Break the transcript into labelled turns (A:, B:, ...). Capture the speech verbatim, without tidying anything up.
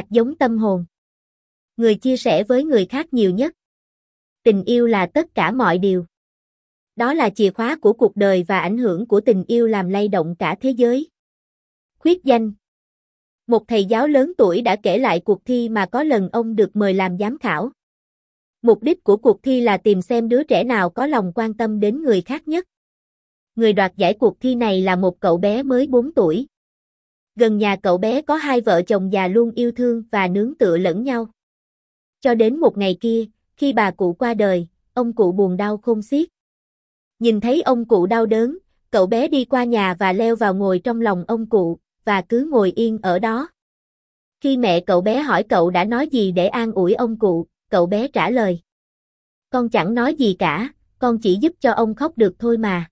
A: Hạt giống tâm hồn. Người chia sẻ với người khác nhiều nhất. Tình yêu là tất cả mọi điều. Đó là chìa khóa của cuộc đời và ảnh hưởng của tình yêu làm lay động cả thế giới. Khuyết danh. Một thầy giáo lớn tuổi đã kể lại cuộc thi mà có lần ông được mời làm giám khảo. Mục đích của cuộc thi là tìm xem đứa trẻ nào có lòng quan tâm đến người khác nhất. Người đoạt giải cuộc thi này là một cậu bé mới bốn tuổi. Gần nhà cậu bé có hai vợ chồng già luôn yêu thương và nương tựa lẫn nhau. Cho đến một ngày kia, khi bà cụ qua đời, ông cụ buồn đau khôn xiết. Nhìn thấy ông cụ đau đớn, cậu bé đi qua nhà và leo vào ngồi trong lòng ông cụ, và cứ ngồi yên ở đó. Khi mẹ cậu bé hỏi cậu đã nói gì để an ủi ông cụ, cậu bé trả lời: "Con chẳng nói gì cả, con chỉ giúp cho ông khóc được thôi mà."